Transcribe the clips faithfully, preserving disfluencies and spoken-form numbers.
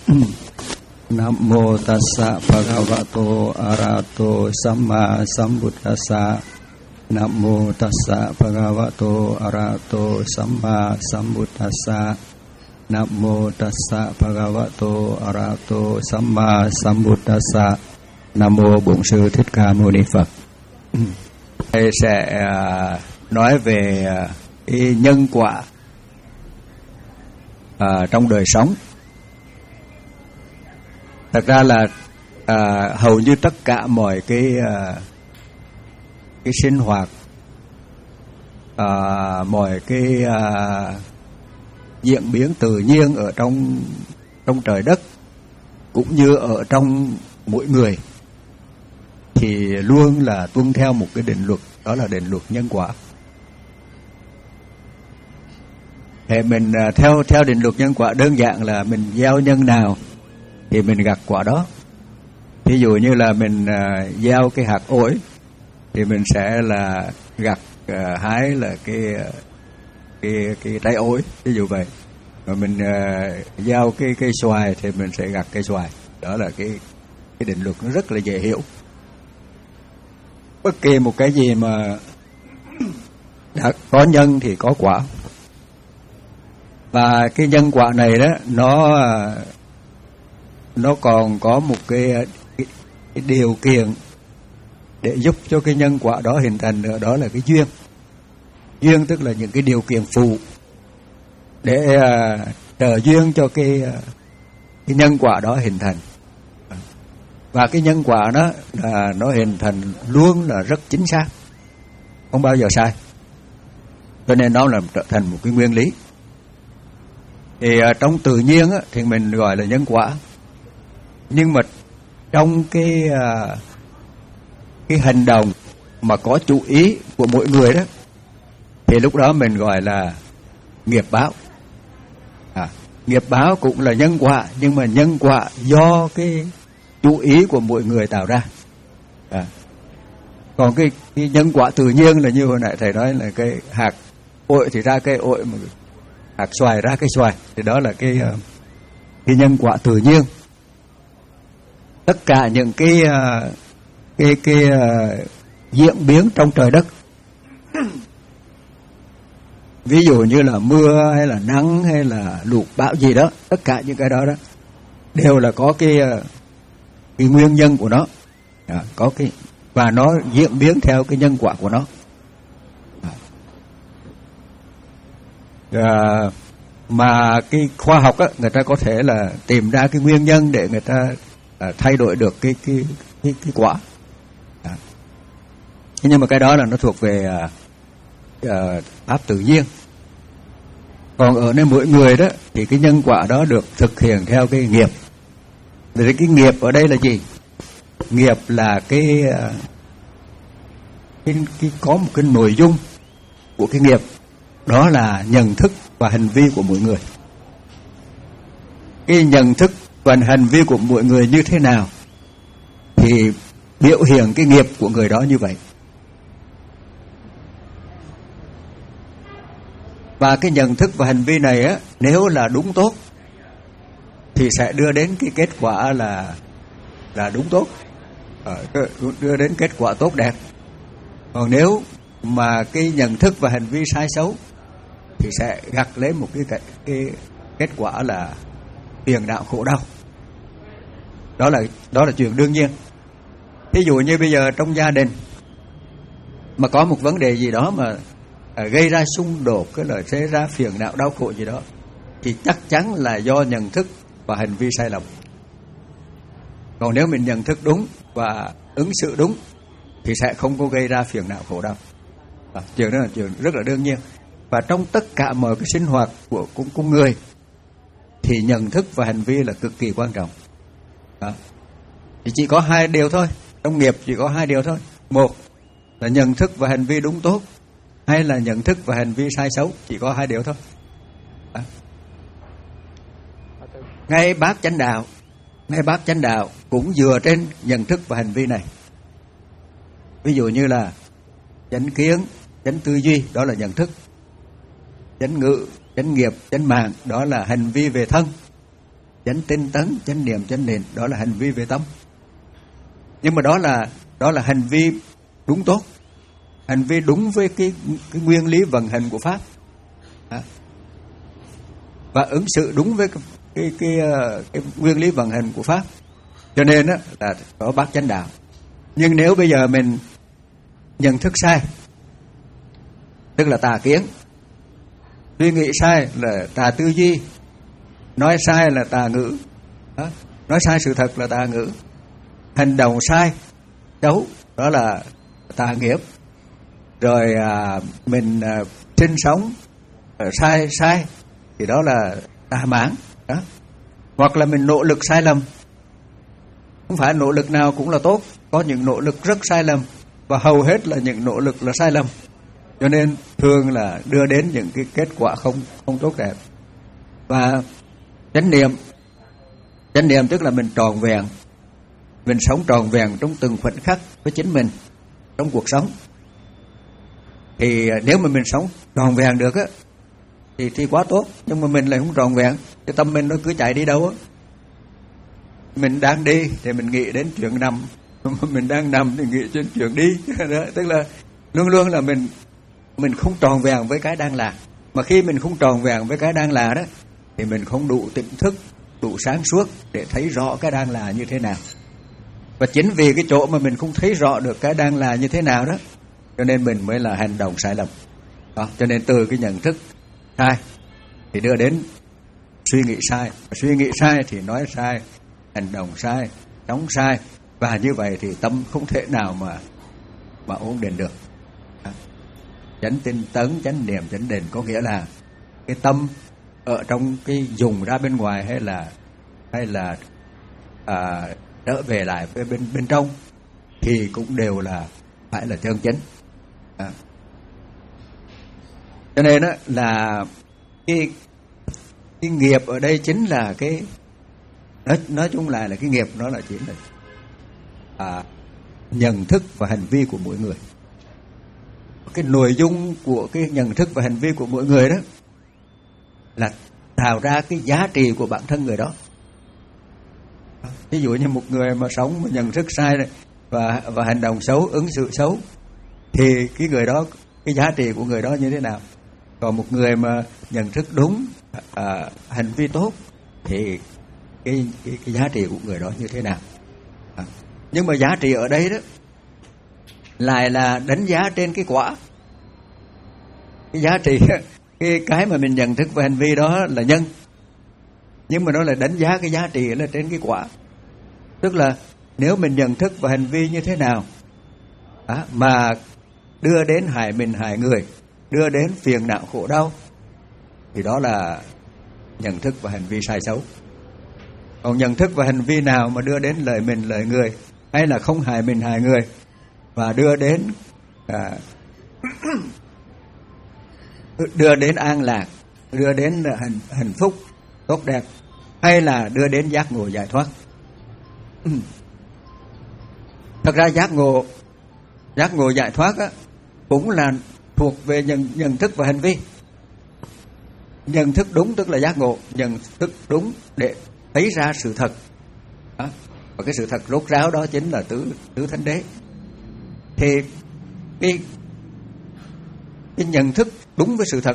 Nam mô tassa bhagavato arahato samma sambuddhassa. Nam mô tassa bhagavato arahato samma sambuddhassa. Nam mô tassa bhagavato arahato samma sambuddhassa. Nam mô Bổn Sư Thích Ca Mâu Ni Phật. Tôi sẽ nói về cái nhân quả à, trong đời sống. Thật ra là à, hầu như tất cả mọi cái à, cái sinh hoạt, à, mọi cái à, diễn biến tự nhiên ở trong trong trời đất cũng như ở trong mỗi người thì luôn là tuân theo một cái định luật, đó là định luật nhân quả. Thì mình à, theo theo định luật nhân quả đơn giản là mình gieo nhân nào thì mình gặt quả đó. Ví dụ như là mình à, gieo cái hạt ổi thì mình sẽ là gặt à, hái là cái cái cái trái ổi, ví dụ vậy. Mà mình à, gieo cái cây xoài thì mình sẽ gặt cây xoài. Đó là cái cái định luật, nó rất là dễ hiểu. Bất kỳ một cái gì mà đã có nhân thì có quả. Và cái nhân quả này đó nó nó còn có một cái, cái, cái điều kiện để giúp cho cái nhân quả đó hình thành nữa, đó là cái duyên. Duyên tức là những cái điều kiện phụ để uh, trợ duyên cho cái, uh, cái nhân quả đó hình thành. Và cái nhân quả đó là nó hình thành luôn là rất chính xác, không bao giờ sai. Cho nên nó là trở thành một cái nguyên lý. Thì uh, trong tự nhiên á, thì mình gọi là nhân quả. Nhưng mà trong cái uh, cái hành động mà có chủ ý của mỗi người đó thì lúc đó mình gọi là nghiệp báo. À, nghiệp báo cũng là nhân quả, nhưng mà nhân quả do cái chủ ý của mỗi người tạo ra. À, còn cái, cái nhân quả tự nhiên là như hồi nãy thầy nói là cái hạt ổi thì ra cây ổi, mà hạt xoài ra cây xoài, thì đó là cái uh, cái nhân quả tự nhiên. Tất cả những cái uh, cái cái uh, diễn biến trong trời đất, ví dụ như là mưa hay là nắng hay là lụt bão gì đó, tất cả những cái đó đó đều là có cái uh, cái nguyên nhân của nó. À, có cái và nó diễn biến theo cái nhân quả của nó. À, mà cái khoa học á, người ta có thể là tìm ra cái nguyên nhân để người ta à, thay đổi được cái cái cái, cái quả. À. Nhưng mà cái đó là nó thuộc về à, à, pháp tự nhiên. Còn ở nơi mỗi người đó thì cái nhân quả đó được thực hiện theo cái nghiệp. Thì cái nghiệp ở đây là gì? Nghiệp là cái, cái, cái có một cái nội dung của cái nghiệp, đó là nhận thức và hành vi của mỗi người. Cái nhận thức và hành vi của mỗi người như thế nào thì biểu hiện cái nghiệp của người đó như vậy. Và cái nhận thức và hành vi này á, nếu là đúng tốt thì sẽ đưa đến cái kết quả là là đúng tốt, đưa đến kết quả tốt đẹp. Còn nếu mà cái nhận thức và hành vi sai xấu thì sẽ gặt lấy một cái, cái, cái kết quả là phiền não khổ đau. Đó là đó là chuyện đương nhiên. Ví dụ như bây giờ trong gia đình mà có một vấn đề gì đó mà à, gây ra xung đột, cái là sẽ ra phiền não đau khổ gì đó, thì chắc chắn là do nhận thức và hành vi sai lầm. Còn nếu mình nhận thức đúng và ứng xử đúng thì sẽ không có gây ra phiền não khổ đau. À, chuyện đó là chuyện rất là đương nhiên. Và trong tất cả mọi cái sinh hoạt của con, con người thì nhận thức và hành vi là cực kỳ quan trọng. À, thì chỉ có hai điều thôi. Trong nghiệp chỉ có hai điều thôi. Một là nhận thức và hành vi đúng tốt, hay là nhận thức và hành vi sai xấu. Chỉ có hai điều thôi. À. Ngay bát chánh đạo, ngay bát chánh đạo cũng dựa trên nhận thức và hành vi này. Ví dụ như là chánh kiến, chánh tư duy, đó là nhận thức. Chánh ngữ, chánh nghiệp, chánh mạng, đó là hành vi về thân. chánh tinh tấn, chánh niệm, chánh định, đó là hành vi về tâm. Nhưng mà đó là đó là hành vi đúng tốt, hành vi đúng với cái cái nguyên lý vận hành của pháp, à, và ứng xử đúng với cái cái, cái cái cái nguyên lý vận hành của pháp. Cho nên á là có bát chánh đạo. Nhưng nếu bây giờ mình nhận thức sai, tức là tà kiến, suy nghĩ sai là tà tư duy, nói sai là tà ngữ, đó. Nói sai sự thật là tà ngữ, hành động sai xấu đó là tà nghiệp, rồi à, mình à, sinh sống à, sai sai thì đó là tà mãn đó. Hoặc là mình nỗ lực sai lầm, không phải nỗ lực nào cũng là tốt, có những nỗ lực rất sai lầm, và hầu hết là những nỗ lực là sai lầm, cho nên thường là đưa đến những cái kết quả không không tốt đẹp. Và chánh niệm, chánh niệm tức là mình tròn vẹn, mình sống tròn vẹn trong từng khoảnh khắc với chính mình trong cuộc sống. Thì nếu mà mình sống tròn vẹn được á thì thì quá tốt, nhưng mà mình lại không tròn vẹn, cái tâm mình nó cứ chạy đi đâu á. Mình đang đi thì mình nghĩ đến chuyện nằm, mình đang nằm thì nghĩ đến chuyện đi đó, tức là luôn luôn là mình mình không tròn vẹn với cái đang là. Mà khi mình không tròn vẹn với cái đang là đó thì mình không đủ tỉnh thức, đủ sáng suốt để thấy rõ cái đang là như thế nào. Và chính vì cái chỗ mà mình không thấy rõ được cái đang là như thế nào đó, cho nên mình mới là hành động sai lầm đó. Cho nên từ cái nhận thức sai thì đưa đến suy nghĩ sai, suy nghĩ sai thì nói sai, hành động sai, sống sai, và như vậy thì tâm không thể nào mà mà ổn định được. Chánh tinh tấn, chánh niệm, chánh định có nghĩa là cái tâm ở trong cái dùng ra bên ngoài hay là hay là à, trở về lại với bên bên trong thì cũng đều là phải là chân chánh. À. Cho nên đó là cái cái nghiệp ở đây chính là cái nói nói chung lại là cái nghiệp nó là chính là à, nhận thức và hành vi của mỗi người. Cái nội dung của cái nhận thức và hành vi của mỗi người đó là tạo ra cái giá trị của bản thân người đó. Ví dụ như một người mà sống mà nhận thức sai này, và và hành động xấu, ứng xử xấu, thì cái người đó, cái giá trị của người đó như thế nào? Còn một người mà nhận thức đúng, à, hành vi tốt, thì cái, cái cái giá trị của người đó như thế nào? À, nhưng mà giá trị ở đây đó lại là đánh giá trên cái quả. Cái giá trị, cái cái mà mình nhận thức và hành vi đó là nhân, nhưng mà nó là đánh giá cái giá trị là trên cái quả. Tức là nếu mình nhận thức và hành vi như thế nào à, mà đưa đến hại mình hại người, đưa đến phiền não khổ đau, thì đó là nhận thức và hành vi sai xấu. Còn nhận thức và hành vi nào mà đưa đến lợi mình lợi người, hay là không hại mình hại người, và đưa đến à, đưa đến an lạc, đưa đến hạnh, hạnh phúc tốt đẹp, hay là đưa đến giác ngộ giải thoát. Thật ra giác ngộ giác ngộ giải thoát á, cũng là thuộc về nhận, nhận thức và hành vi. Nhận thức đúng tức là giác ngộ, nhận thức đúng để thấy ra sự thật đó. Và cái sự thật rốt ráo đó chính là tứ tứ thánh đế. Thì cái, cái nhận thức đúng với sự thật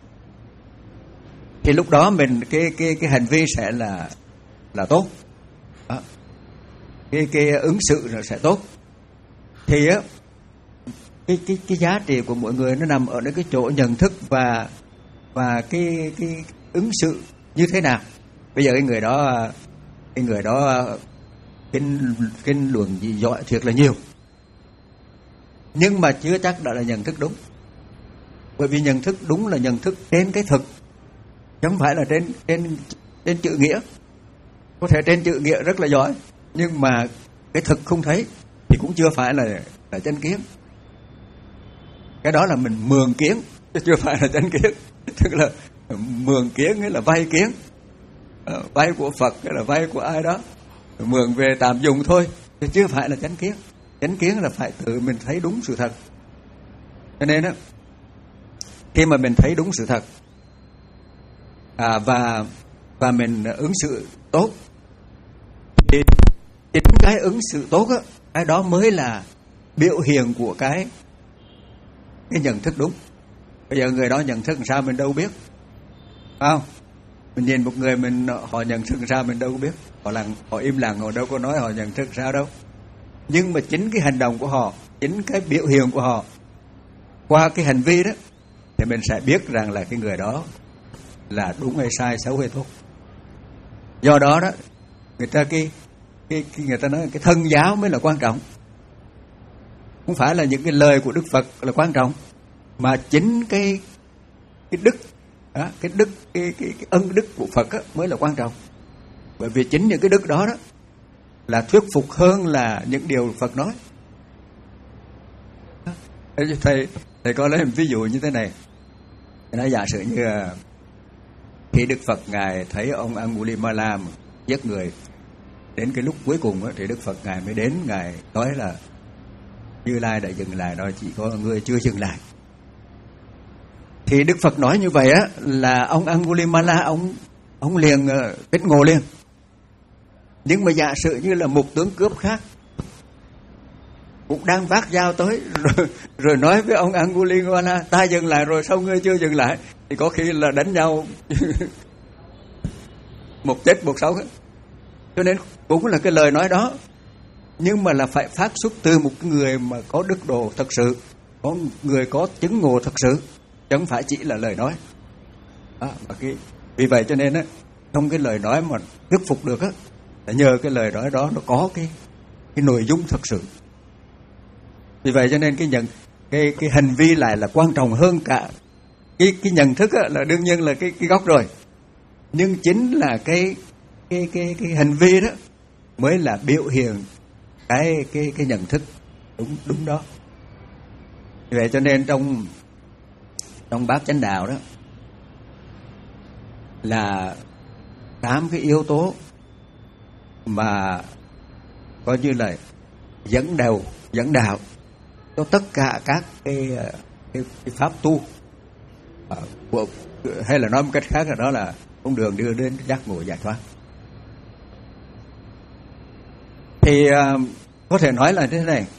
thì lúc đó mình cái cái cái hành vi sẽ là là tốt đó. Cái cái ứng xử là sẽ tốt. Thì á cái cái cái giá trị của mỗi người nó nằm ở cái chỗ nhận thức và và cái cái ứng xử như thế nào. Bây giờ cái người đó cái người đó kinh kinh luận gì giỏi thiệt là nhiều, nhưng mà chưa chắc đã là nhận thức đúng. Bởi vì nhận thức đúng là nhận thức trên cái thực, chứ không phải là trên trên trên chữ nghĩa. Có thể trên chữ nghĩa rất là giỏi, nhưng mà cái thực không thấy thì cũng chưa phải là là chánh kiến. Cái đó là mình mường kiến chứ chưa phải là chánh kiến. Tức là mường kiến hay là vay kiến, vay của Phật hay là vay của ai đó, mường về tạm dùng thôi, chứ chưa phải là chánh kiến. Chánh kiến là phải tự mình thấy đúng sự thật. Cho nên đó, khi mà mình thấy đúng sự thật à, và và mình ứng xử tốt, thì chính cái ứng xử tốt á, cái đó mới là biểu hiện của cái cái nhận thức đúng. Bây giờ người đó nhận thức làm sao mình đâu biết, phải không? Mình nhìn một người mình họ nhận thức làm sao mình đâu có biết, họ là họ im lặng, họ đâu có nói họ nhận thức làm sao đâu. Nhưng mà chính cái hành động của họ, chính cái biểu hiện của họ qua cái hành vi đó, thì mình sẽ biết rằng là cái người đó là đúng hay sai, xấu hay tốt. Do đó đó, người ta cái, cái, cái người ta nói cái thân giáo mới là quan trọng. Không phải là những cái lời của Đức Phật là quan trọng, mà chính cái cái đức đó, cái đức cái, cái, cái ân đức của Phật đó mới là quan trọng. Bởi vì chính những cái đức đó đó là thuyết phục hơn là những điều Phật nói. Thầy thầy có lấy một ví dụ như thế này. Nói giả sử như khi Đức Phật ngài thấy ông Angulimala giết người, đến cái lúc cuối cùng đó, thì Đức Phật ngài mới đến, ngài nói là Như Lai đã dừng lại rồi, chỉ có người chưa dừng lại. Thì Đức Phật nói như vậy á, là ông Angulimala ông ông liền kết uh, ngộ liền. Nhưng mà giả sử như là một tướng cướp khác cũng đang vác dao tới rồi, rồi nói với ông Angulimala ta dừng lại rồi sao ngươi chưa dừng lại, thì có khi là đánh nhau một chết một sống. Cho nên cũng là cái lời nói đó, nhưng mà là phải phát xuất từ một người mà có đức độ thật sự, có người có chứng ngộ thật sự, chứ không phải chỉ là lời nói. Đó, và cái, vì vậy cho nên á, trong cái lời nói mà thuyết phục được á, là nhờ cái lời nói đó nó có cái cái nội dung thật sự. Vì vậy cho nên cái nhận cái cái hành vi lại là quan trọng hơn cả cái cái nhận thức á, là đương nhiên là cái cái gốc rồi, nhưng chính là cái cái cái cái hành vi đó mới là biểu hiện cái cái cái nhận thức đúng đúng đó. Vì vậy cho nên trong trong Bát Chánh Đạo đó là tám cái yếu tố mà coi như là dẫn đầu dẫn đạo cho tất cả các cái cái, cái pháp tu, à, của, hay là nói một cách khác là đó là con đường đưa đến giác ngộ giải thoát. Thì uh, có thể nói là thế này,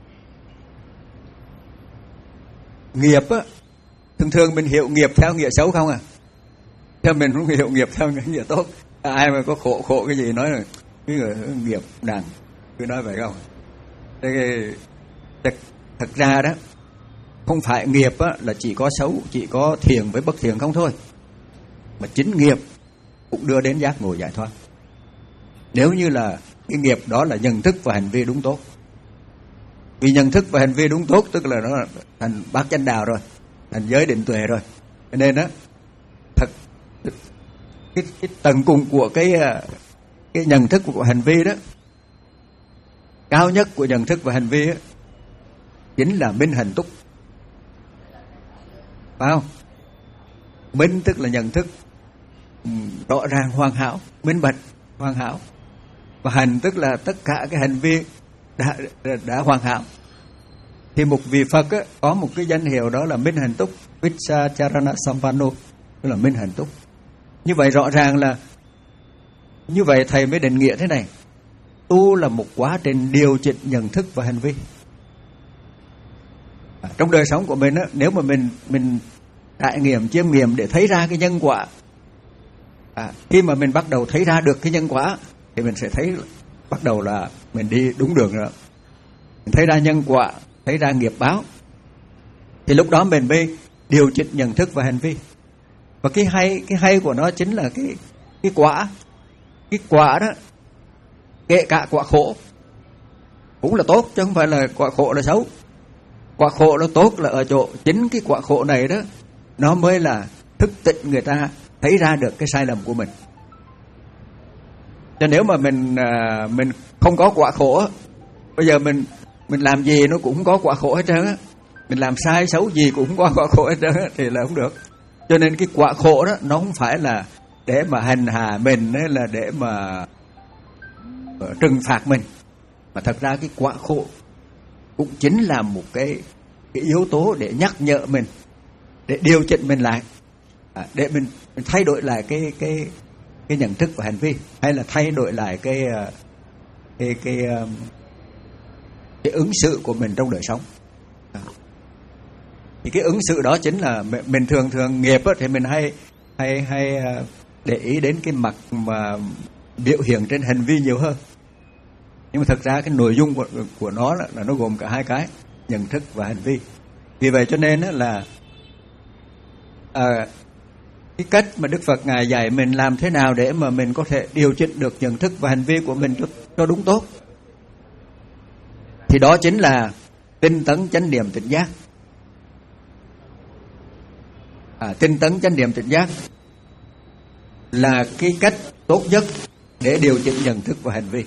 nghiệp á, thường thường mình hiểu nghiệp theo nghĩa xấu không à, cho mình không hiểu nghiệp theo nghĩa tốt. Ai mà có khổ khổ cái gì nói là cái người nghiệp đằng cứ nói vậy không. Thế thật, thật ra đó không phải nghiệp á, là chỉ có xấu, chỉ có thiện với bất thiện không thôi, mà chính nghiệp cũng đưa đến giác ngộ giải thoát. Nếu như là cái nghiệp đó là nhận thức và hành vi đúng tốt. Vì nhận thức và hành vi đúng tốt tức là nó thành Bát Chánh Đạo rồi, thành giới định tuệ rồi. Cho nên đó thật cái, cái tầng cùng của cái cái nhận thức của hành vi đó, cao nhất của nhận thức và hành vi đó, chính là minh hạnh túc, phải không? Minh tức là nhận thức rõ ràng, hoàn hảo, minh bạch, hoàn hảo. Và hành tức là tất cả cái hành vi đã, đã, đã hoàn hảo. Thì một vị Phật á, có một cái danh hiệu đó là minh hạnh túc, Vichacharana Sampanno, tức là minh hạnh túc. Như vậy rõ ràng là như vậy thầy mới định nghĩa thế này: tu là một quá trình điều chỉnh nhận thức và hành vi. À, trong đời sống của mình á, nếu mà mình mình trải nghiệm chiêm nghiệm để thấy ra cái nhân quả, à, khi mà mình bắt đầu thấy ra được cái nhân quả thì mình sẽ thấy bắt đầu là mình đi đúng đường rồi. Mình thấy ra nhân quả, thấy ra nghiệp báo, thì lúc đó mình mới điều chỉnh nhận thức và hành vi. Và cái hay cái hay của nó chính là cái cái quả, cái quả đó, kể cả quả khổ cũng là tốt, chứ không phải là quả khổ là xấu. Quả khổ nó tốt là ở chỗ chính cái quả khổ này đó, nó mới là thức tỉnh người ta thấy ra được cái sai lầm của mình. Cho nếu mà mình mình không có quả khổ, bây giờ mình mình làm gì nó cũng không có quả khổ hết trơn á, mình làm sai xấu gì cũng không có quả khổ hết trơn á, thì là không được. Cho nên cái quả khổ đó nó không phải là để mà hành hạ mình, hay là để mà trừng phạt mình, mà thật ra cái quả khổ cũng chính là một cái, cái yếu tố để nhắc nhở mình, để điều chỉnh mình lại, à, để mình, mình thay đổi lại cái cái cái nhận thức và hành vi, hay là thay đổi lại cái cái cái, cái, cái ứng xử của mình trong đời sống. Thì cái ứng xử đó chính là mình thường thường nghiệp thì mình hay hay hay để ý đến cái mặt mà biểu hiện trên hành vi nhiều hơn. Nhưng mà thật ra cái nội dung của, của nó là, là nó gồm cả hai cái, nhận thức và hành vi. Vì vậy cho nên là à, cái cách mà Đức Phật Ngài dạy mình làm thế nào để mà mình có thể điều chỉnh được nhận thức và hành vi của mình cho, cho đúng tốt, thì đó chính là tinh tấn chánh niệm tỉnh giác. À, tinh tấn chánh niệm tỉnh giác là cái cách tốt nhất để điều chỉnh nhận thức và hành vi.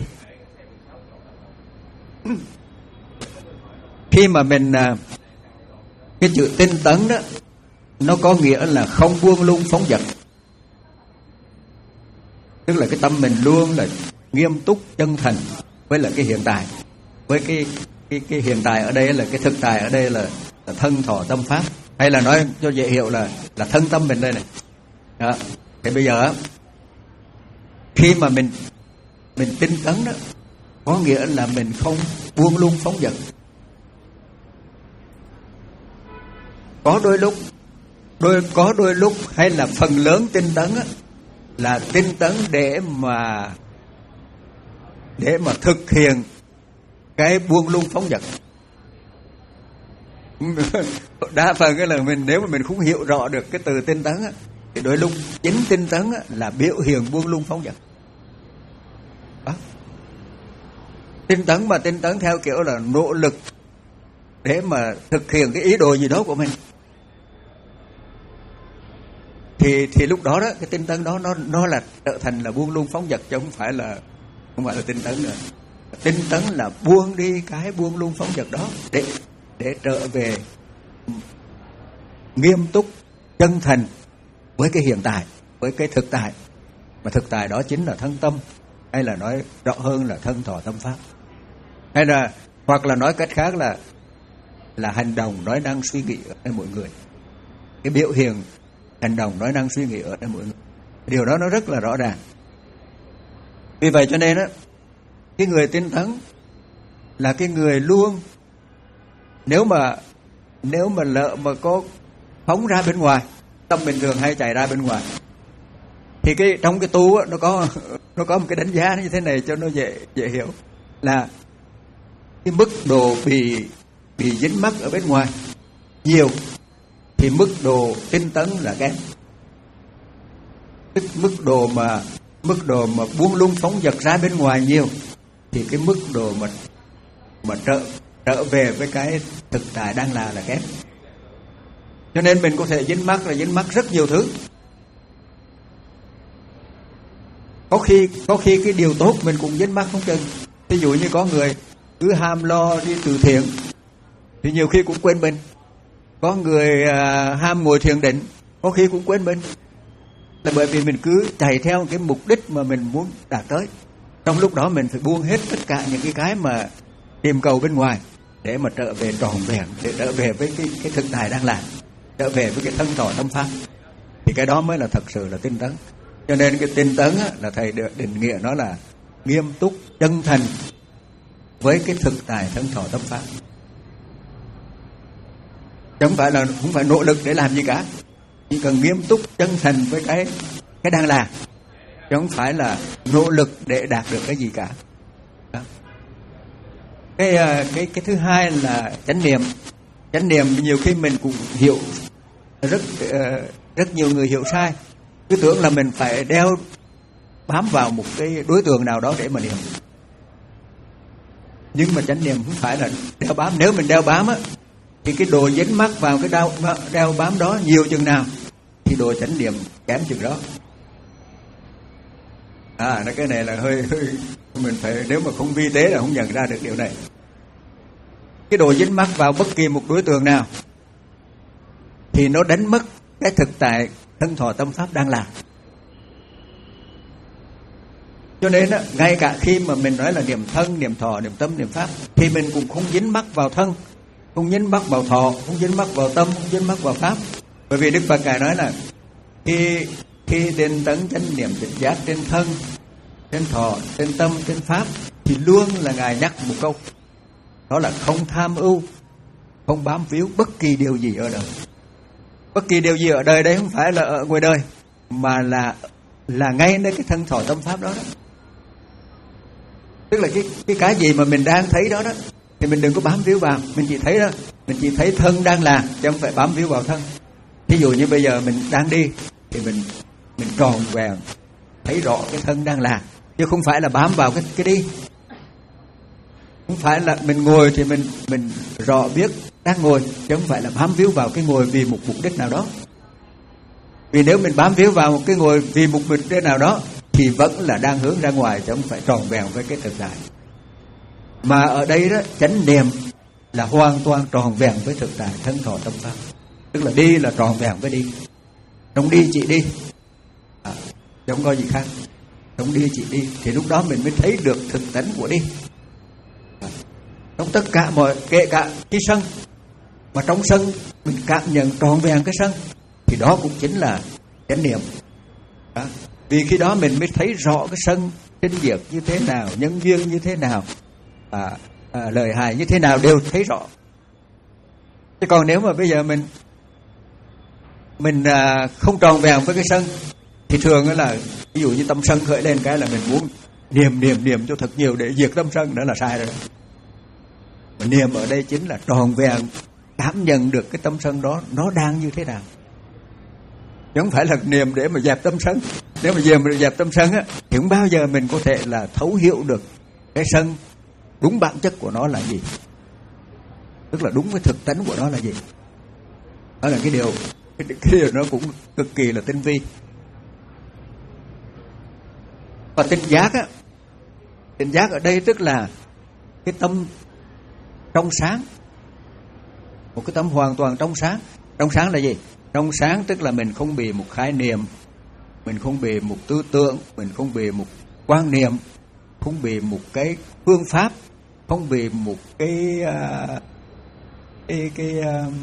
Khi mà mình cái chữ tinh tấn đó, nó có nghĩa là không buông lung phóng dật, tức là cái tâm mình luôn là nghiêm túc chân thành với lại cái hiện tại, với cái cái cái hiện tại ở đây là cái thực tại ở đây là, là thân thọ tâm pháp, hay là nói cho dễ hiểu là là thân tâm mình đây này. Đó. Thì bây giờ khi mà mình mình tinh tấn đó, có nghĩa là mình không buông lung phóng dật. Có đôi lúc đôi có đôi lúc hay là phần lớn tinh tấn á, là tinh tấn để mà để mà thực hiện cái buông lung phóng dật. Đa phần cái là mình nếu mà mình không hiểu rõ được cái từ tinh tấn á, thì đôi lúc chính tinh tấn á, là biểu hiện buông lung phóng dật. Đó. Tinh tấn mà tinh tấn theo kiểu là nỗ lực để mà thực hiện cái ý đồ gì đó của mình, thì thì lúc đó đó cái tinh tấn đó nó nó là trở thành là buông lung phóng dật, chứ không phải là không phải là tinh tấn nữa. Tinh tấn là buông đi cái buông lung phóng dật đó để để trở về nghiêm túc chân thành với cái hiện tại, với cái thực tại, mà thực tại đó chính là thân tâm, hay là nói rõ hơn là thân thọ tâm pháp, hay là hoặc là nói cách khác là là hành động nói năng suy nghĩ ở đây mỗi người. Cái biểu hiện hành động nói năng suy nghĩ ở đây mỗi người, điều đó nó rất là rõ ràng. Vì vậy cho nên á, cái người tinh tấn là cái người luôn, nếu mà nếu mà lỡ mà có phóng ra bên ngoài, tâm bình thường hay chạy ra bên ngoài, thì cái trong cái tu á, nó có nó có một cái đánh giá như thế này cho nó dễ dễ hiểu, là cái mức độ bị bị dính mắc ở bên ngoài nhiều thì mức độ tinh tấn là kém. Tức mức độ mà mức độ mà buông lung phóng dật ra bên ngoài nhiều thì cái mức độ mà mà trở trở về với cái thực tại đang là là kém. Cho nên mình có thể dính mắc là dính mắc rất nhiều thứ. Có khi có khi cái điều tốt mình cũng dính mắc không chừng. Ví dụ như có người cứ ham lo đi từ thiện thì nhiều khi cũng quên mình. Có người à, ham ngồi thiền định, có khi cũng quên mình. Là bởi vì mình cứ chạy theo cái mục đích mà mình muốn đạt tới. Trong lúc đó mình phải buông hết tất cả những cái cái mà tìm cầu bên ngoài để mà trở về tròn vẹn, để trở về với cái cái thực tại đang làm, trở về với cái thân thọ tâm pháp. Thì cái đó mới là thật sự là tinh tấn. Cho nên cái tinh tấn á, là thầy định nghĩa nó là nghiêm túc chân thành với cái thực tại thân thọ tâm pháp. Chứ không phải là không phải nỗ lực để làm gì cả, chỉ cần nghiêm túc chân thành với cái cái đang làm, chứ không phải là nỗ lực để đạt được cái gì cả. Đó. Cái cái cái thứ hai là chánh niệm. Chánh niệm nhiều khi mình cũng hiểu rất rất nhiều người hiểu sai, cứ tưởng là mình phải đeo bám vào một cái đối tượng nào đó để mà niệm. Nhưng mà chánh niệm không phải là đeo bám. Nếu mình đeo bám á, thì cái độ dính mắc vào cái đeo, đeo bám đó nhiều chừng nào thì độ chánh niệm kém chừng đó. À, cái này là hơi, hơi mình phải, nếu mà không vi tế là không nhận ra được điều này. Cái độ dính mắc vào bất kỳ một đối tượng nào thì nó đánh mất cái thực tại thân thọ tâm pháp đang làm. Cho nên á, ngay cả khi mà mình nói là niệm thân, niệm thọ, niệm tâm, niệm pháp, thì mình cũng không dính mắc vào thân, không dính mắc vào thọ, không dính mắc vào tâm, không dính mắc vào pháp. Bởi vì Đức Phật Ngài nói là khi khi tinh tấn chánh niệm tỉnh giác trên thân, trên thọ, trên tâm, trên pháp, thì luôn là Ngài nhắc một câu, đó là không tham ưu, không bám víu bất kỳ điều gì ở đời. Bất kỳ điều gì ở đời đây không phải là ở ngoài đời, mà là là ngay nơi cái thân thọ tâm pháp đó, đó. Tức là cái cái cái gì mà mình đang thấy đó đó, thì mình đừng có bám víu vào. Mình chỉ thấy đó, mình chỉ thấy thân đang làm, chứ không phải bám víu vào thân. Ví dụ như bây giờ mình đang đi thì mình mình tròn vẹn thấy rõ cái thân đang làm, chứ không phải là bám vào cái cái đi. Không phải là mình ngồi thì mình mình rõ biết đang ngồi, chứ không phải là bám víu vào cái ngồi vì một mục đích nào đó. Vì nếu mình bám víu vào một cái ngồi vì một mục đích nào đó thì vẫn là đang hướng ra ngoài, chứ không phải tròn vẹn với cái thực tại. Mà ở đây đó, chánh niệm là hoàn toàn tròn vẹn với thực tại thân thọ tâm pháp. Tức là đi là tròn vẹn với đi. Trong đi chỉ đi, à, chứ không có gì khác. Trong đi chỉ đi, thì lúc đó mình mới thấy được thực tánh của đi. À, trong tất cả mọi, kể cả cái sân, mà trong sân mình cảm nhận tròn vẹn cái sân, thì đó cũng chính là chánh niệm. À, vì khi đó mình mới thấy rõ cái sân sinh diệt như thế nào, nhân duyên như thế nào, à, à, lời hại như thế nào đều thấy rõ. Chứ còn nếu mà bây giờ mình mình à, không tròn vẹn với cái sân, thì thường là ví dụ như tâm sân khởi lên cái là mình muốn niệm niệm niệm cho thật nhiều để diệt tâm sân, đó là sai rồi. Mà niệm ở đây chính là tròn vẹn cảm nhận được cái tâm sân đó nó đang như thế nào, chứ không phải là niệm để mà dẹp tâm sân. Nếu mà giờ mình dẹp tâm sân á, thì không bao giờ mình có thể là thấu hiểu được cái sân đúng bản chất của nó là gì, tức là đúng cái thực tánh của nó là gì. Đó là cái điều cái, cái điều nó cũng cực kỳ là tinh vi. Và tỉnh giác á, tỉnh giác ở đây tức là cái tâm trong sáng, một cái tâm hoàn toàn trong sáng. Trong sáng là gì? Trong sáng tức là mình không bị một khái niệm, mình không bị một tư tưởng, mình không bị một quan niệm, không bị một cái phương pháp, không bị một cái uh, cái, cái uh,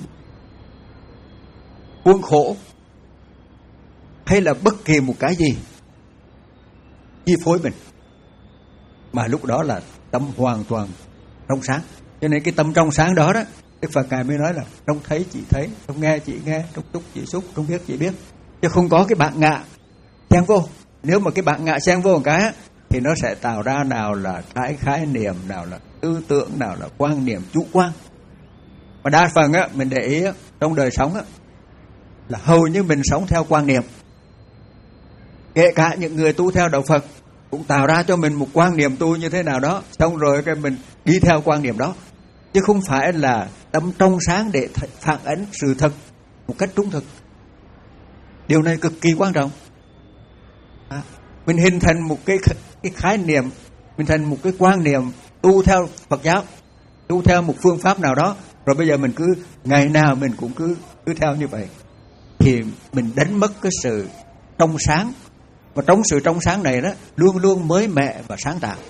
khuôn khổ, hay là bất kỳ một cái gì chi phối mình, mà lúc đó là tâm hoàn toàn trong sáng. Cho nên cái tâm trong sáng đó đó, Đức Phật Ngài mới nói là trong thấy chỉ thấy, trong nghe chỉ nghe, trong xúc chỉ xúc, trong biết chỉ biết, chứ không có cái bản ngã xen vô. Nếu mà cái bản ngã xen vô một cái á, thì nó sẽ tạo ra nào là cái khái niệm, nào là tư tưởng, nào là quan niệm chủ quan. Mà đa phần á, mình để ý á, trong đời sống á, là hầu như mình sống theo quan niệm. Kể cả những người tu theo đạo Phật cũng tạo ra cho mình một quan niệm tu như thế nào đó, xong rồi cái mình đi theo quan niệm đó, chứ không phải là tâm trong sáng để phản ánh sự thật một cách trung thực. Điều này cực kỳ quan trọng. À, mình hình thành một cái, cái khái niệm, mình thành một cái quan niệm tu theo Phật giáo, tu theo một phương pháp nào đó, rồi bây giờ mình cứ ngày nào mình cũng cứ cứ theo như vậy, thì mình đánh mất cái sự trong sáng. Và trong sự trong sáng này đó, luôn luôn mới mẻ và sáng tạo,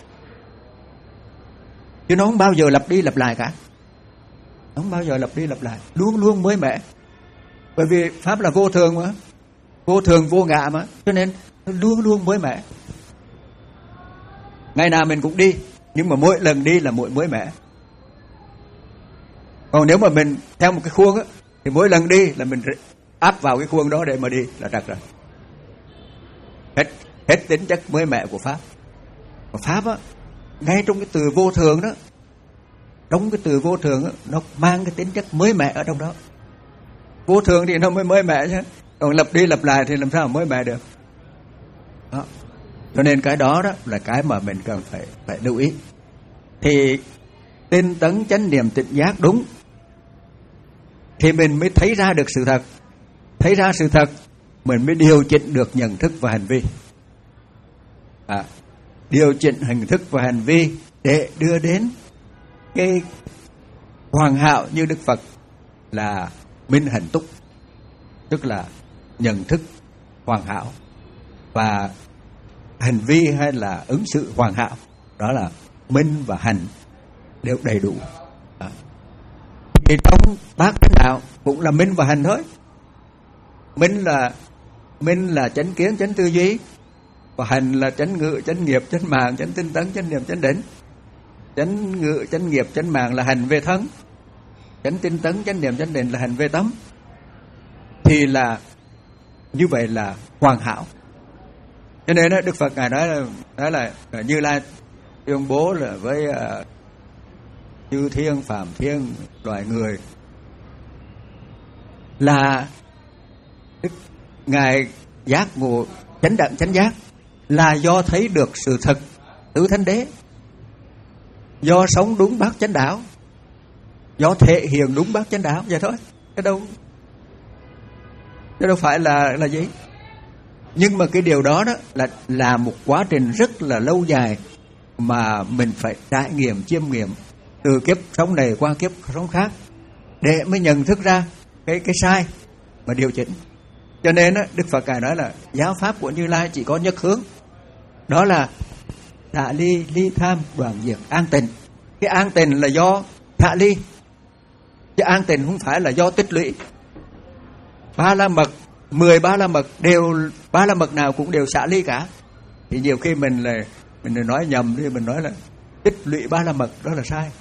chứ nó không bao giờ lặp đi lặp lại cả. Nó không bao giờ lặp đi lặp lại, luôn luôn mới mẻ. Bởi vì pháp là vô thường mà, vô thường vô ngã mà, cho nên nó luôn luôn mới mẻ. Ngày nào mình cũng đi, nhưng mà mỗi lần đi là mỗi mới mẻ. Còn nếu mà mình theo một cái khuôn á, thì mỗi lần đi là mình áp vào cái khuôn đó để mà đi là trật rồi. Hết, hết tính chất mới mẻ của pháp. Và pháp á, ngay trong cái từ vô thường đó, trong cái từ vô thường á, nó mang cái tính chất mới mẻ ở trong đó. Vô thường thì nó mới mới mẻ chứ, còn lặp đi lặp lại thì làm sao mà mới mẻ được. Đó. Cho nên cái đó đó là cái mà mình cần phải phải lưu ý. Thì tinh tấn chánh niệm tỉnh giác đúng, thì mình mới thấy ra được sự thật. Thấy ra sự thật, mình mới điều chỉnh được nhận thức và hành vi. À, điều chỉnh hình thức và hành vi để đưa đến cái hoàn hảo như Đức Phật là minh hạnh túc, tức là nhận thức hoàn hảo và hành vi hay là ứng xử hoàn hảo, đó là minh và hành đều đầy đủ. À, thì trong bát chánh đạo cũng là minh và hành thôi. Minh là minh là chánh kiến, chánh tư duy, và hành là chánh ngữ, chánh nghiệp, chánh mạng, chánh tinh tấn, chánh niệm, chánh định. Chánh ngữ, chánh nghiệp, chánh mạng là hành về thân, chánh tinh tấn, chánh niệm, chánh định là hành về tâm. Thì là như vậy là hoàn hảo. Cho nên đó, Đức Phật ngài nói là, nói là Như Lai tuyên bố là với uh, chư thiên phàm thiên loài người là Đức ngài giác ngộ chánh đẳng chánh giác là do thấy được sự thật tứ thánh đế, do sống đúng bát chánh đạo, do thể hiện đúng bát chánh đạo, vậy thôi. Cái đâu cái đâu phải là là gì. Nhưng mà cái điều đó đó là là một quá trình rất là lâu dài mà mình phải trải nghiệm, chiêm nghiệm từ kiếp sống này qua kiếp sống khác để mới nhận thức ra cái cái sai mà điều chỉnh. Cho nên đó, Đức Phật ngài nói là giáo pháp của Như Lai chỉ có nhất hướng, đó là xả ly, ly tham, đoạn diệt, an tịnh. Cái an tịnh là do xả ly, chứ an tịnh không phải là do tích lũy. Ba la mật, mười ba la mật đều, ba la mật nào cũng đều xả ly cả. Thì nhiều khi mình là mình nói nhầm đi, mình nói là tích lũy ba la mật, đó là sai.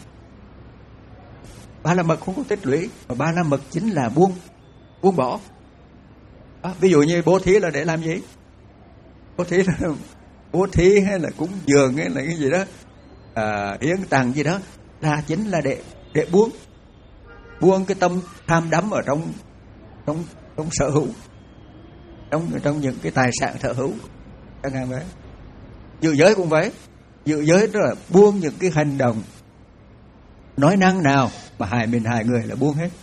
Ba la mật không có tích lũy, mà ba la mật chính là buông, buông bỏ. À, ví dụ như bố thí là để làm gì? Bố thí là bố thí hay là cúng dường hay là cái gì đó, à, hiến tặng gì đó là chính là để để buông, buông cái tâm tham đắm ở trong trong trong sở hữu, trong trong những cái tài sản sở hữu. Các ngài vậy. Giữ giới cũng vậy. Giữ giới đó là buông những cái hành động nói năng nào mà hại mình hại người là buông hết.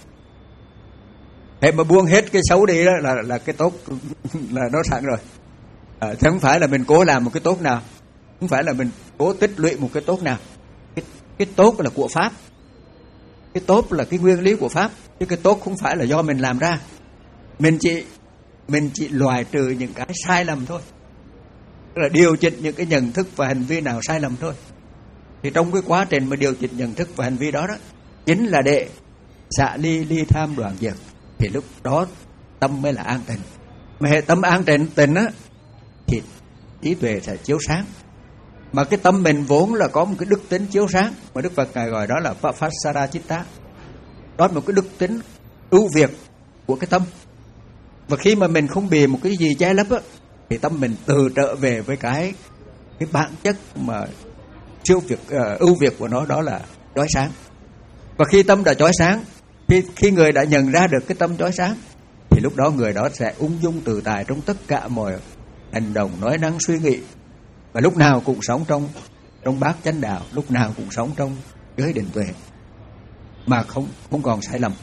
Thế mà buông hết cái xấu đi đó là là cái tốt là nó sẵn rồi. À, chứ không phải là mình cố làm một cái tốt nào, không phải là mình cố tích lũy một cái tốt nào. Cái, cái tốt là của Pháp, cái tốt là cái nguyên lý của Pháp, chứ cái tốt không phải là do mình làm ra. Mình chỉ mình chỉ loại trừ những cái sai lầm thôi, tức là điều chỉnh những cái nhận thức và hành vi nào sai lầm thôi. Thì trong cái quá trình mà điều chỉnh nhận thức và hành vi đó đó chính là để xả ly, ly tham, đoạn diệt. Thì lúc đó tâm mới là an tịnh. Mà hệ tâm an tịnh tịnh á thì trí tuệ sẽ chiếu sáng. Mà cái tâm mình vốn là có một cái đức tính chiếu sáng, mà Đức Phật ngài gọi đó là Papasara Chitta. Đó là một cái đức tính ưu việt của cái tâm. Và khi mà mình không bị một cái gì che lấp á, thì tâm mình từ trở về với cái cái bản chất mà siêu việt, uh, ưu việt của nó, đó là chói sáng. Và khi tâm đã chói sáng, khi khi người đã nhận ra được cái tâm chói sáng, thì lúc đó người đó sẽ ung dung tự tại trong tất cả mọi hành động, nói năng, suy nghĩ, và lúc nào cũng sống trong trong bát chánh đạo, lúc nào cũng sống trong giới định tuệ, mà không không còn sai lầm.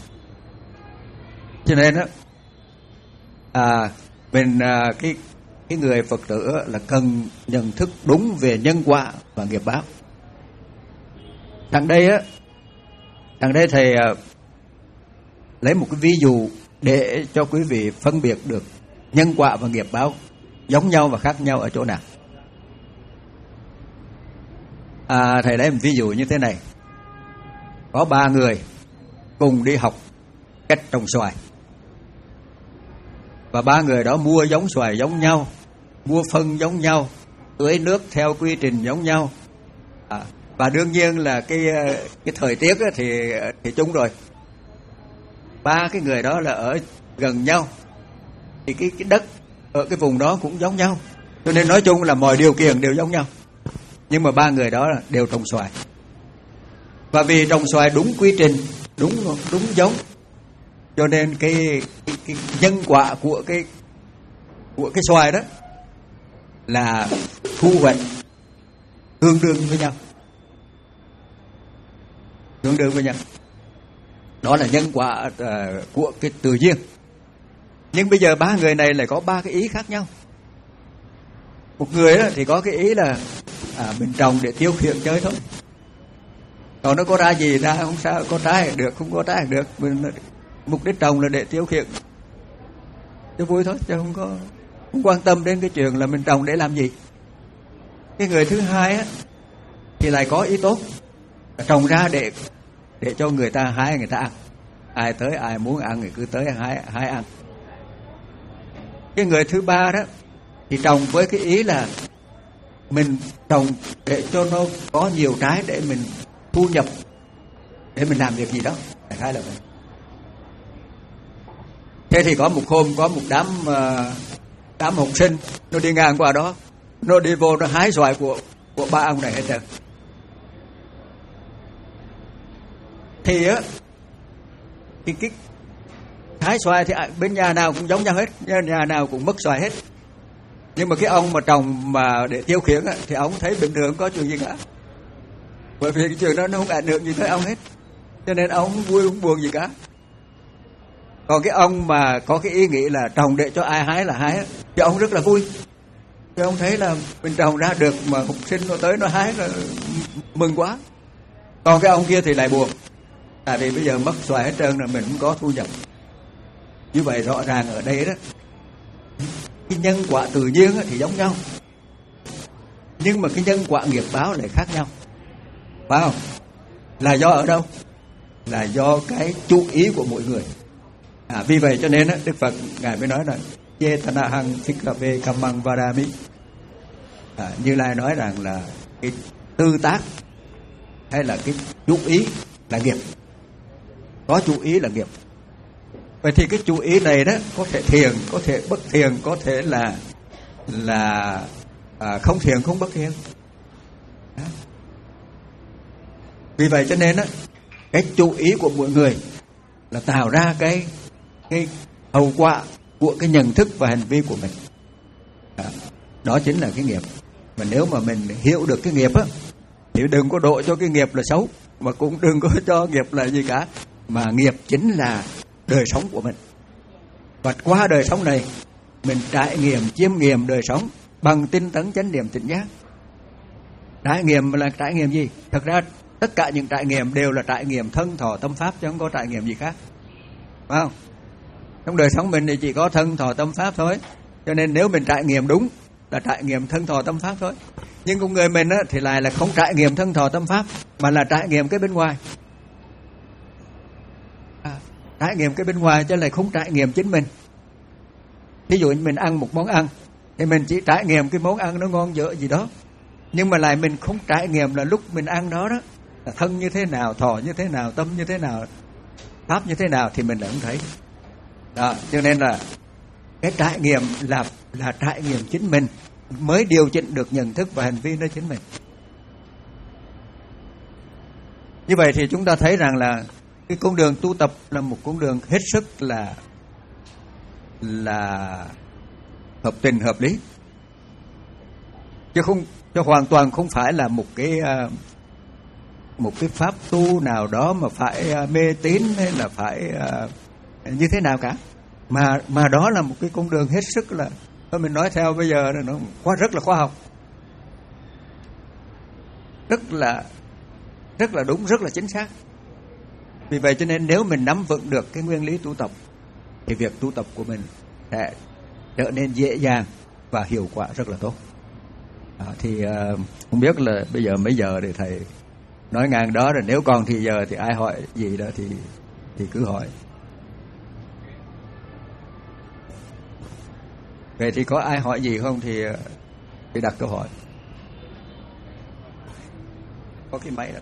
Cho nên đó, à, mình à, cái cái người Phật tử là cần nhận thức đúng về nhân quả và nghiệp báo. Thằng đây á, thằng đây thầy à, lấy một cái ví dụ để cho quý vị phân biệt được nhân quả và nghiệp báo giống nhau và khác nhau ở chỗ nào. À, thầy lấy một ví dụ như thế này. Có ba người cùng đi học cách trồng xoài, và ba người đó mua giống xoài giống nhau, mua phân giống nhau, tưới nước theo quy trình giống nhau. À, và đương nhiên là cái cái thời tiết thì thì chung rồi. Ba cái người đó là ở gần nhau, thì cái cái đất ở cái vùng đó cũng giống nhau, cho nên nói chung là mọi điều kiện đều giống nhau. Nhưng mà ba người đó đều trồng xoài, và vì trồng xoài đúng quy trình, đúng đúng giống, cho nên cái, cái, cái nhân quả của cái của cái xoài đó là thu hoạch tương đương với nhau, tương đương với nhau. Đó là nhân quả uh, của cái tự nhiên. Nhưng bây giờ ba người này lại có ba cái ý khác nhau. Một người đó thì có cái ý là à, mình trồng để tiêu khiển chơi thôi, còn nó có ra gì ra không sao, có trái được, không có trái được, mình mục đích trồng là để tiêu khiển cho vui thôi, chứ không có không quan tâm đến cái chuyện là mình trồng để làm gì. Cái người thứ hai á thì lại có ý tốt, trồng ra để để cho người ta hái, người ta ăn, ai tới ai muốn ăn thì cứ tới hái hái ăn. Cái người thứ ba đó thì trồng với cái ý là mình trồng để cho nó có nhiều trái để mình thu nhập, để mình làm việc gì đó, đại khái là vậy. Thế thì có một hôm có một đám đám học sinh nó đi ngang qua đó, nó đi vô nó hái xoài của của ba ông này hết trơn. Thì á thì cái hái xoài thì bên nhà nào cũng giống nhau hết, nhà nào cũng mất xoài hết. Nhưng mà cái ông mà trồng mà để tiêu khiển á, thì ông thấy bình thường, có chuyện gì cả. Bởi vì cái chuyện đó nó không ảnh hưởng gì tới ông hết, cho nên ông không vui không buồn gì cả. Còn cái ông mà có cái ý nghĩ là trồng để cho ai hái là hái á, thì ông rất là vui. Thì ông thấy là mình trồng ra được mà học sinh nó tới nó hái là mừng quá. Còn cái ông kia thì lại buồn, tại vì bây giờ mất xoài hết trơn rồi, mình không có thu nhập. Như vậy rõ ràng ở đây đó, cái nhân quả tự nhiên thì giống nhau, nhưng mà cái nhân quả nghiệp báo lại khác nhau, phải không? Là do ở đâu? Là do cái chú ý của mỗi người. À, vì vậy cho nên đó, Đức Phật ngài mới nói là Chetanahang Sikkhave Kammang Vadami. À, Như Lai nói rằng là cái tư tác hay là cái chú ý là nghiệp, có chú ý là nghiệp. Vậy thì cái chú ý này đó có thể thiền, có thể bất thiền, có thể là là à, không thiền không bất thiền. Đó. Vì vậy cho nên đó, cái chú ý của mỗi người là tạo ra cái cái hậu quả của cái nhận thức và hành vi của mình. Đó, đó chính là cái nghiệp. Mà nếu mà mình hiểu được cái nghiệp á, thì đừng có độ cho cái nghiệp là xấu, mà cũng đừng có cho nghiệp là gì cả. Mà nghiệp chính là đời sống của mình. Và qua đời sống này, mình trải nghiệm, chiêm nghiệm đời sống bằng tinh tấn chánh niệm tỉnh giác. Trải nghiệm là trải nghiệm gì? Thật ra tất cả những trải nghiệm đều là trải nghiệm thân thọ tâm pháp, chứ không có trải nghiệm gì khác, phải không? Trong đời sống mình thì chỉ có thân thọ tâm pháp thôi. Cho nên nếu mình trải nghiệm đúng là trải nghiệm thân thọ tâm pháp thôi. Nhưng con người mình á, thì lại là không trải nghiệm thân thọ tâm pháp, mà là trải nghiệm cái bên ngoài. À, trải nghiệm cái bên ngoài chứ lại không trải nghiệm chính mình. Ví dụ mình ăn một món ăn thì mình chỉ trải nghiệm cái món ăn nó ngon dở gì đó, nhưng mà lại mình không trải nghiệm là lúc mình ăn đó đó là thân như thế nào, thọ như thế nào, tâm như thế nào, pháp như thế nào thì mình lại không thấy. Đó, cho nên là cái trải nghiệm là là trải nghiệm chính mình mới điều chỉnh được nhận thức và hành vi nơi chính mình. Như vậy thì chúng ta thấy rằng là cái con đường tu tập là một con đường hết sức là là hợp tình hợp lý, chứ không cho hoàn toàn không phải là một cái một cái pháp tu nào đó mà phải mê tín hay là phải như thế nào cả, mà mà đó là một cái con đường hết sức là, mình nói theo bây giờ nó quá rất là khoa học, rất là rất là đúng, rất là chính xác. Vì vậy cho nên nếu mình nắm vững được cái nguyên lý tu tập thì việc tu tập của mình sẽ trở nên dễ dàng và hiệu quả rất là tốt. À, thì uh, không biết là bây giờ mấy giờ để thầy nói ngang đó, rồi nếu còn thì giờ thì ai hỏi gì đó thì thì cứ hỏi. Vậy thì có ai hỏi gì không thì thì đặt câu hỏi. Có cái máy đó.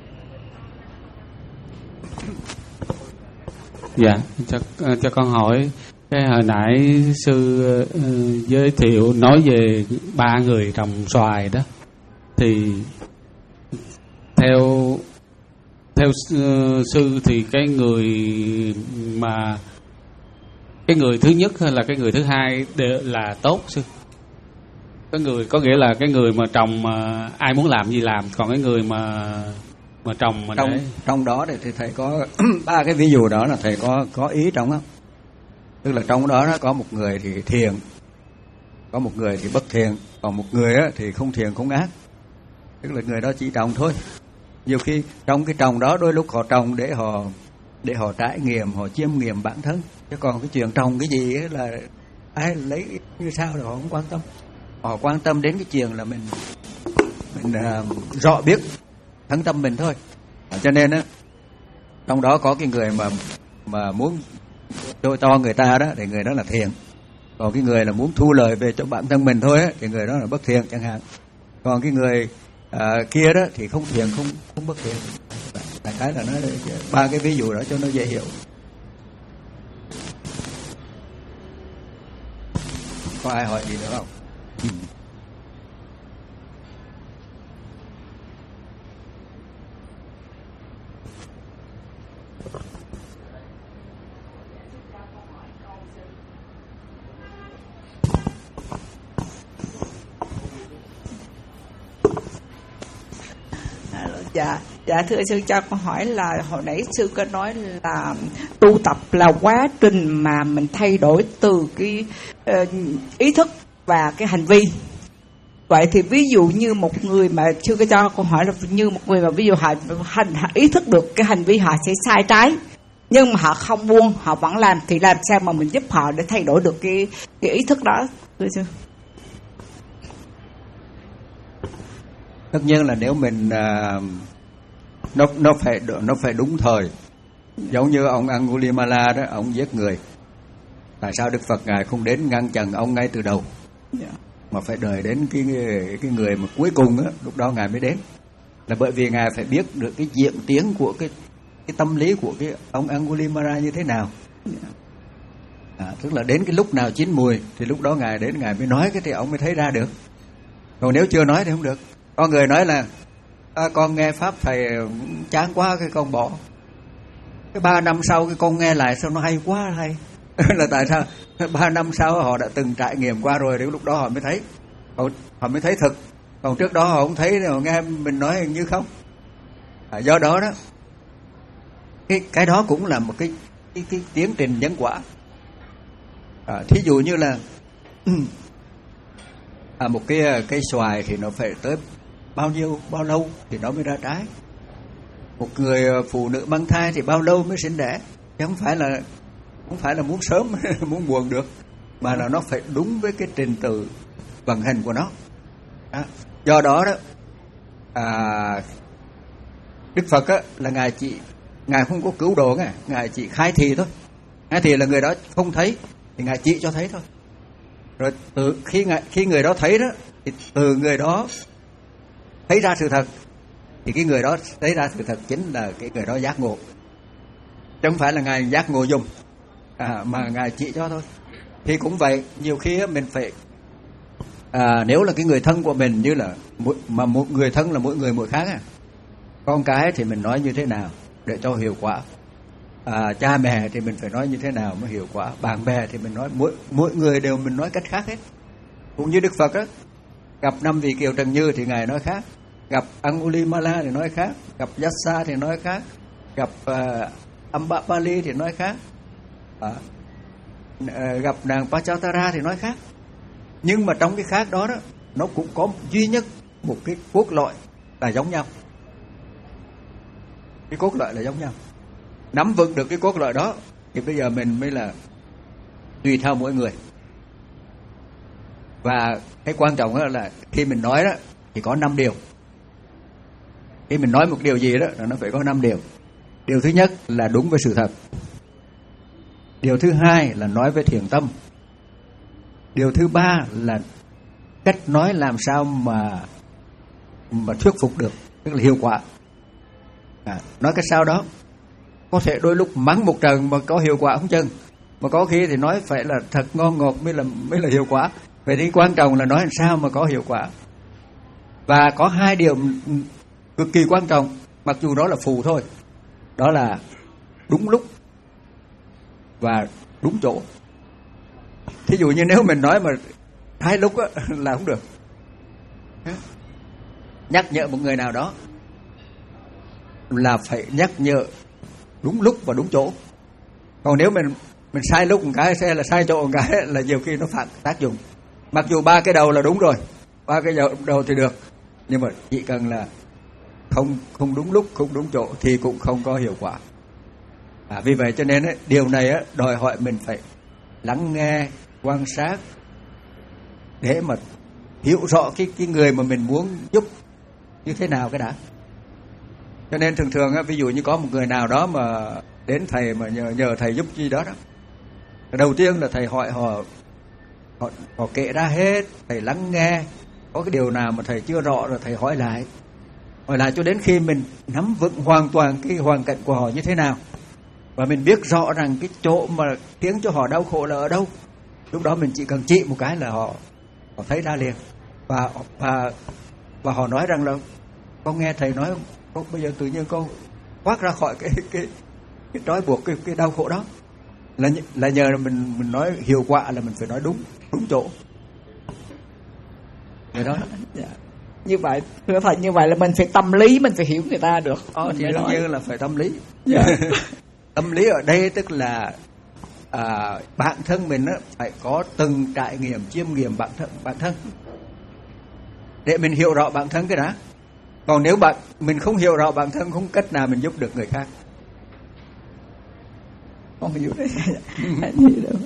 Dạ, cho cho con hỏi, cái hồi nãy sư uh, giới thiệu nói về ba người trồng xoài đó, thì theo theo uh, sư thì cái người mà cái người thứ nhất hay là cái người thứ hai đều là tốt sư? Cái người có nghĩa là cái người mà trồng mà ai muốn làm gì làm, còn cái người mà mà trồng mà trong để... trong đó thì thầy có ba cái ví dụ đó là thầy có có ý trong đó. Tức là trong đó nó có một người thì thiền, có một người thì bất thiền, còn một người á thì không thiền không ác. Tức là người đó chỉ trồng thôi. Nhiều khi trong cái trồng đó đôi lúc họ trồng để họ để họ trải nghiệm, họ chiêm nghiệm bản thân, chứ còn cái chuyện trồng cái gì ấy là ai lấy như sao là họ không quan tâm. Họ quan tâm đến cái chuyện là mình mình uh, rõ biết thân tâm mình thôi. À, cho nên á, trong đó có cái người mà mà muốn đôi to người ta đó thì người đó là thiền, Còn cái người là muốn thu lợi về cho bản thân mình thôi á, thì người đó là bất thiện chẳng hạn. Còn cái người à, kia đó thì không thiện, không không bất thiện. Đại khái là nói ba cái ví dụ đó cho nó dễ hiểu. Có ai hỏi gì nữa không? Ừ. Dạ, dạ thưa sư, cho con hỏi là hồi nãy sư có nói là tu tập là quá trình mà mình thay đổi từ cái uh, ý thức và cái hành vi. Vậy thì ví dụ như một người mà sư có cho con hỏi là như một người mà ví dụ họ hành ý thức được cái hành vi họ sẽ sai trái, nhưng mà họ không buông, họ vẫn làm, thì làm sao mà mình giúp họ để thay đổi được cái cái ý thức đó thưa sư? Tất nhiên là nếu mình uh, nó nó phải nó phải đúng thời. Giống như ông Angulimala đó, ông giết người. Tại sao Đức Phật ngài không đến ngăn chặn ông ngay từ đầu, mà phải đợi đến cái cái người mà cuối cùng á, lúc đó ngài mới đến? Là bởi vì ngài phải biết được cái diễn tiến của cái cái tâm lý của cái ông Angulimala như thế nào. À, tức là đến cái lúc nào chín mùi thì lúc đó ngài đến, ngài mới nói cái thì ông mới thấy ra được. Còn nếu chưa nói thì không được. Có người nói là à, con nghe pháp thầy chán quá cái con bỏ. Cái ba năm sau cái con nghe lại sao nó hay quá hay. Là tại sao? Ba năm sau họ đã từng trải nghiệm qua rồi, đến lúc đó họ mới thấy, họ, họ mới thấy thực. Còn trước đó họ không thấy, họ nghe mình nói hình như không. À, do đó đó, cái cái đó cũng là một cái cái, cái tiến trình nhân quả. À, thí dụ như là à, một cái cây xoài thì nó phải tới bao nhiêu bao lâu thì nó mới ra trái. Một người phụ nữ mang thai thì bao lâu mới sinh đẻ, chứ không phải là không phải là muốn sớm muốn buồn được, mà là nó phải đúng với cái trình tự vận hành của nó. À, do đó đó à, Đức Phật á, là ngài chỉ ngài không có cứu độ, ngài ngài chỉ khai thị thôi. Khai thị là người đó không thấy thì ngài chỉ cho thấy thôi. Rồi từ khi ngài, khi người đó thấy đó, thì từ người đó thấy ra sự thật, thì cái người đó thấy ra sự thật chính là cái người đó giác ngộ, chứ không phải là ngài giác ngộ dùng, à, mà ngài chỉ cho thôi. Thì cũng vậy, nhiều khi mình phải à, nếu là cái người thân của mình, như là mà một người thân là mỗi người mỗi khác à. Con cái thì mình nói như thế nào để cho hiệu quả, à, cha mẹ thì mình phải nói như thế nào mới hiệu quả, bạn bè thì mình nói, mỗi mỗi người đều mình nói cách khác hết. Cũng như Đức Phật á, gặp năm vị kiều trần như thì ngài nói khác, gặp Angulimala thì nói khác, gặp Yassa thì nói khác, gặp uh, Ambapali thì nói khác, à, uh, gặp nàng Pachatara thì nói khác. Nhưng mà trong cái khác đó đó, nó cũng có duy nhất một cái cốt lõi là giống nhau. Cái cốt lõi là giống nhau. Nắm vững được cái cốt lõi đó thì bây giờ mình mới là tùy theo mỗi người. Và cái quan trọng đó là khi mình nói đó thì có năm điều. Khi mình nói một điều gì đó là nó phải có năm điều. Điều thứ nhất là đúng với sự thật. Điều thứ hai là nói với thiện tâm. Điều thứ ba là cách nói làm sao mà mà thuyết phục được, tức là hiệu quả. À, nói cách sao đó. Có thể đôi lúc mắng một trận mà có hiệu quả không chừng, mà có khi thì nói phải là thật ngon ngọt mới là mới là hiệu quả. Vậy thì quan trọng là nói làm sao mà có hiệu quả. Và có hai điều cực kỳ quan trọng, mặc dù đó là phù thôi, đó là đúng lúc và đúng chỗ. Thí dụ như nếu mình nói mà hai lúc á, là không được. Nhắc nhở một người nào đó là phải nhắc nhở đúng lúc và đúng chỗ. Còn nếu mình mình sai lúc một cái sẽ là sai chỗ một cái, là nhiều khi nó phản tác dụng. Mặc dù ba cái đầu là đúng rồi, ba cái đầu, đầu thì được, nhưng mà chỉ cần là không không đúng lúc, không đúng chỗ thì cũng không có hiệu quả. À, vì vậy cho nên ấy, điều này ấy, đòi hỏi mình phải lắng nghe, quan sát để mà hiểu rõ cái cái người mà mình muốn giúp như thế nào cái đã. Cho nên thường thường ấy, ví dụ như có một người nào đó mà đến thầy mà nhờ, nhờ thầy giúp gì đó đó, đầu tiên là thầy hỏi họ họ, họ kể ra hết, thầy lắng nghe, có cái điều nào mà thầy chưa rõ rồi thầy hỏi lại, hỏi lại cho đến khi mình nắm vững hoàn toàn cái hoàn cảnh của họ như thế nào, và mình biết rõ rằng cái chỗ mà khiến cho họ đau khổ là ở đâu. Lúc đó mình chỉ cần chỉ một cái là họ họ thấy ra liền, và và và họ nói rằng là con nghe thầy nói không, con bây giờ tự nhiên con thoát ra khỏi cái cái cái trói buộc cái cái đau khổ đó, là là nhờ mình mình nói hiệu quả là mình phải nói đúng đúng chỗ. Vậy đó. Dạ. Như vậy, thưa thầy, như vậy là mình phải tâm lý, mình phải hiểu người ta được. Ờ, thì đương nhiên là phải tâm lý. Dạ. Tâm lý ở đây tức là à, bản thân mình á, phải có từng trải nghiệm chiêm nghiệm bản thân bản thân để mình hiểu rõ bản thân cái đó. Còn nếu bạn mình không hiểu rõ bản thân, không cách nào mình giúp được người khác. Không hiểu đấy.